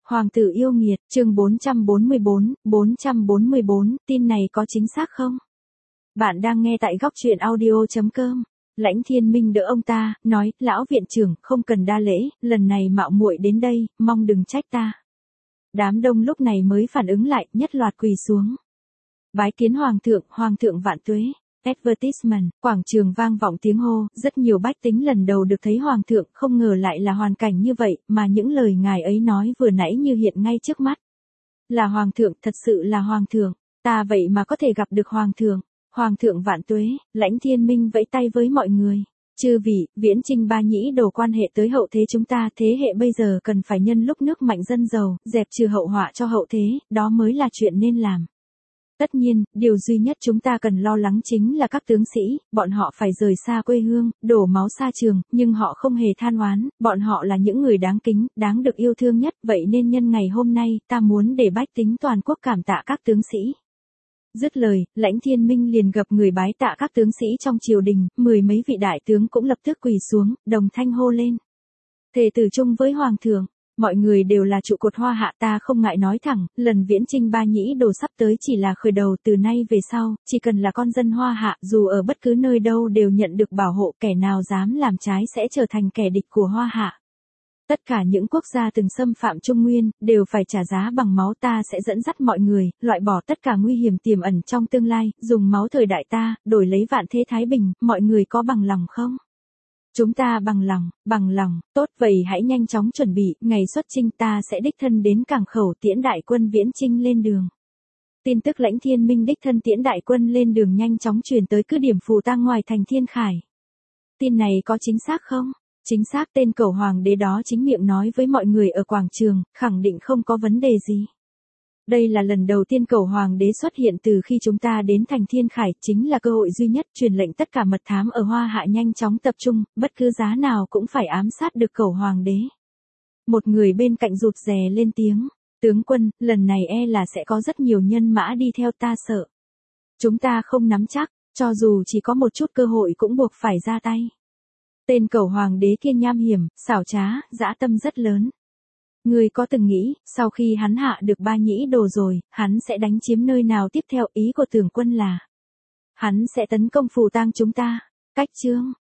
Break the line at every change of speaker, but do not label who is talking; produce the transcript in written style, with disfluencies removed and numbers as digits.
Hoàng tử yêu nghiệt, chương 444, tin này có chính xác không? Bạn đang nghe tại góc truyện audio.com. Lãnh Thiên Minh đỡ ông ta, nói, lão viện trưởng, không cần đa lễ, lần này mạo muội đến đây, mong đừng trách ta. Đám đông lúc này mới phản ứng lại, nhất loạt quỳ xuống. Bái kiến hoàng thượng vạn tuế. Advertisement, quảng trường vang vọng tiếng hô, rất nhiều bách tính lần đầu được thấy hoàng thượng, không ngờ lại là hoàn cảnh như vậy, mà những lời ngài ấy nói vừa nãy như hiện ngay trước mắt. Là hoàng thượng, thật sự là hoàng thượng, ta vậy mà có thể gặp được hoàng thượng vạn tuế. Lãnh Thiên Minh vẫy tay với mọi người. Chư vị, Viễn Chinh Ba Nhĩ đồ quan hệ tới hậu thế chúng ta, thế hệ bây giờ cần phải nhân lúc nước mạnh dân giàu, dẹp trừ hậu họa cho hậu thế, đó mới là chuyện nên làm. Tất nhiên, điều duy nhất chúng ta cần lo lắng chính là các tướng sĩ, bọn họ phải rời xa quê hương, đổ máu xa trường, nhưng họ không hề than oán, bọn họ là những người đáng kính, đáng được yêu thương nhất, vậy nên nhân ngày hôm nay, ta muốn để bách tính toàn quốc cảm tạ các tướng sĩ. Dứt lời, Lãnh Thiên Minh liền gập người bái tạ các tướng sĩ trong triều đình, 10 mấy vị đại tướng cũng lập tức quỳ xuống, đồng thanh hô lên. Thề tử chung với hoàng thượng. Mọi người đều là trụ cột Hoa Hạ, ta không ngại nói thẳng, lần Viễn Chinh Ba Nhĩ đồ sắp tới chỉ là khởi đầu, từ nay về sau, chỉ cần là con dân Hoa Hạ, dù ở bất cứ nơi đâu đều nhận được bảo hộ, kẻ nào dám làm trái sẽ trở thành kẻ địch của Hoa Hạ. Tất cả những quốc gia từng xâm phạm Trung Nguyên, đều phải trả giá bằng máu, ta sẽ dẫn dắt mọi người, loại bỏ tất cả nguy hiểm tiềm ẩn trong tương lai, dùng máu thời đại ta, đổi lấy vạn thế thái bình, mọi người có bằng lòng không? Chúng ta bằng lòng, tốt vậy hãy nhanh chóng chuẩn bị, ngày xuất chinh ta sẽ đích thân đến cảng khẩu tiễn đại quân Viễn Chinh lên đường. Tin tức Lãnh Thiên Minh đích thân tiễn đại quân lên đường nhanh chóng truyền tới cứ điểm phù tang ngoài thành Thiên Khải. Tin này có chính xác không? Chính xác, tên cẩu hoàng đế đó chính miệng nói với mọi người ở quảng trường, khẳng định không có vấn đề gì. Đây là lần đầu tiên cẩu hoàng đế xuất hiện từ khi chúng ta đến thành Thiên Khải, chính là cơ hội duy nhất truyền lệnh tất cả mật thám ở Hoa Hạ nhanh chóng tập trung, bất cứ giá nào cũng phải ám sát được cẩu hoàng đế. Một người bên cạnh rụt rè lên tiếng, tướng quân, lần này e là sẽ có rất nhiều nhân mã đi theo, ta sợ. Chúng ta không nắm chắc, cho dù chỉ có một chút cơ hội cũng buộc phải ra tay. Tên cẩu hoàng đế kia nham hiểm, xảo trá, dã tâm rất lớn. Ngươi có từng nghĩ, sau khi hắn hạ được Ba Nhĩ đồ rồi, hắn sẽ đánh chiếm nơi nào tiếp theo? Ý của tướng quân là hắn sẽ tấn công phù tang chúng ta. Cách chương